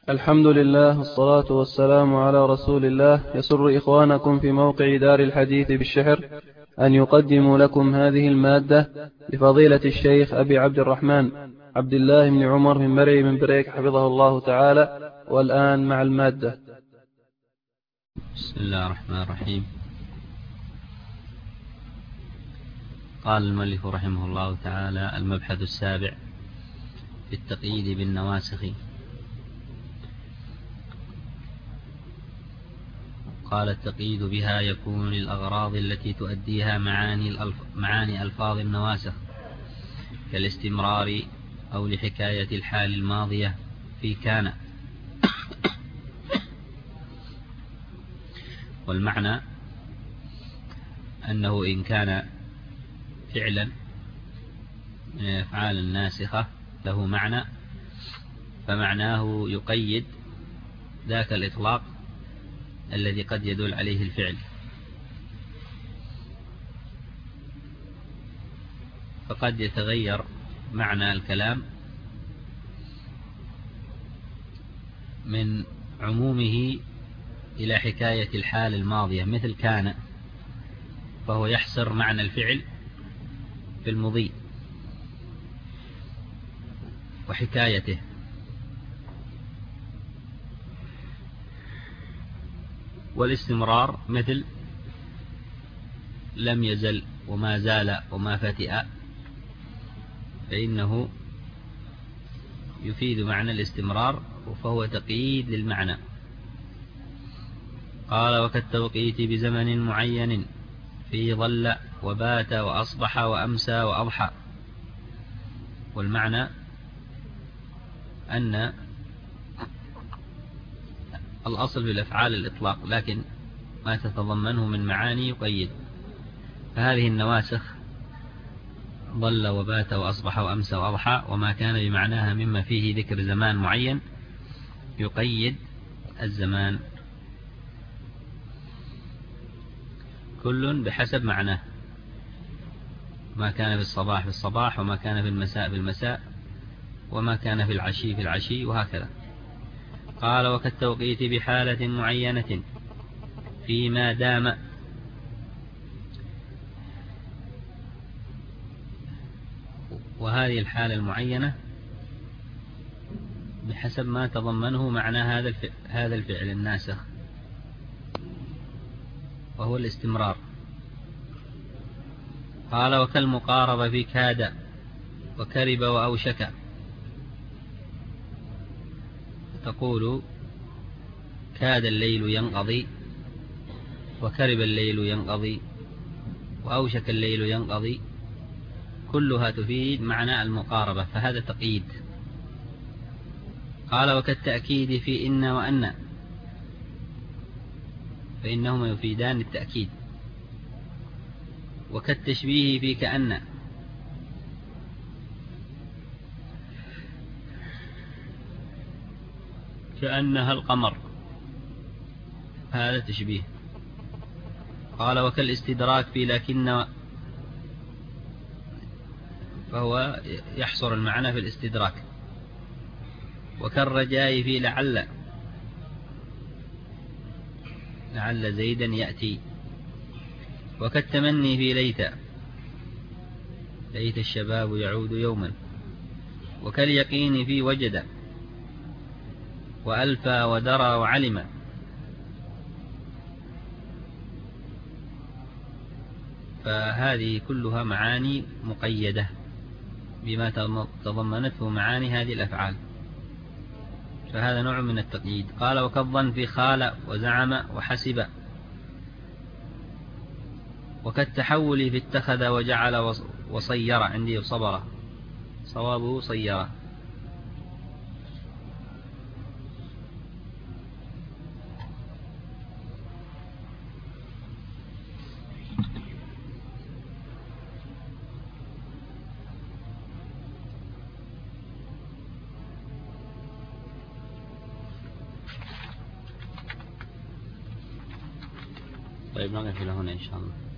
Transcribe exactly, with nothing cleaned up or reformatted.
الحمد لله والصلاة والسلام على رسول الله. يسر إخوانكم في موقع دار الحديث بالشحر أن يقدموا لكم هذه المادة لفضيلة الشيخ أبي عبد الرحمن عبد الله بن عمر من مرعي من بريك حفظه الله تعالى. والآن مع المادة. بسم الله الرحمن الرحيم. قال المؤلف رحمه الله تعالى: المبحث السابع في التقييد بالنواسخ. قال: التقييد بها يكون للأغراض التي تؤديها معاني, الألف معاني ألفاظ النواسخ كالاستمرار أو لحكاية الحال الماضية في كان. والمعنى أنه إن كان فعلا من الأفعال الناسخة له معنى فمعناه يقيد ذاك الإطلاق الذي قد يدل عليه الفعل، فقد يتغير معنى الكلام من عمومه إلى حكاية الحال الماضية، مثل كان فهو يحصر معنى الفعل في المضي وحكايته، والاستمرار مثل لم يزل وما زال وما فتئ، فإنه يفيد معنى الاستمرار فهو تقييد للمعنى. قال: وكالتوقيت بزمن معين في ظل وبات وأصبح وأمسى وأضحى. والمعنى أن الأصل في الأفعال الإطلاق، لكن ما تتضمنه من معاني يقيد. فهذه النواسخ ظل وبات وأصبح وأمسى وأضحى وما كان بمعناها مما فيه ذكر زمان معين يقيد الزمان، كل بحسب معناه، ما كان في الصباح في الصباح، وما كان في المساء في المساء، وما كان في العشي في العشي، وهكذا. قال: وكالتوقيت بحالة معينة فيما دام. وهذه الحالة المعينة بحسب ما تضمنه معنى هذا الفعل, هذا الفعل الناسخ، وهو الاستمرار. قال: وكالمقاربة في كاد وكرب وأوشك. تقول كاد الليل ينقضي، وكرب الليل ينقضي، وأوشك الليل ينقضي، كلها تفيد معنى المقاربة، فهذا تقييد. قال: وكالتأكيد في إن وأن، فإنهما يفيدان التأكيد. وكالتشبيه في كأن، كأنها القمر، هذا تشبيه. قال: وكالاستدراك في لكن، فهو يحصر المعنى في الاستدراك. وكالرجاء في لعل، لعل زيدا يأتي. وكالتمني في ليت، ليت الشباب يعود يوما. وكاليقين في وجد، وألفى ودرى وعلم. فهذه كلها معاني مقيدة بما تضمنته معاني هذه الأفعال، فهذا نوع من التقييد. قال: وكالظن في خال وزعم وحسب. وكالتحول في اتخذ وجعل وصير، عندي صبر، صوابه صير. طيب نقف إلى هنا إن شاء الله.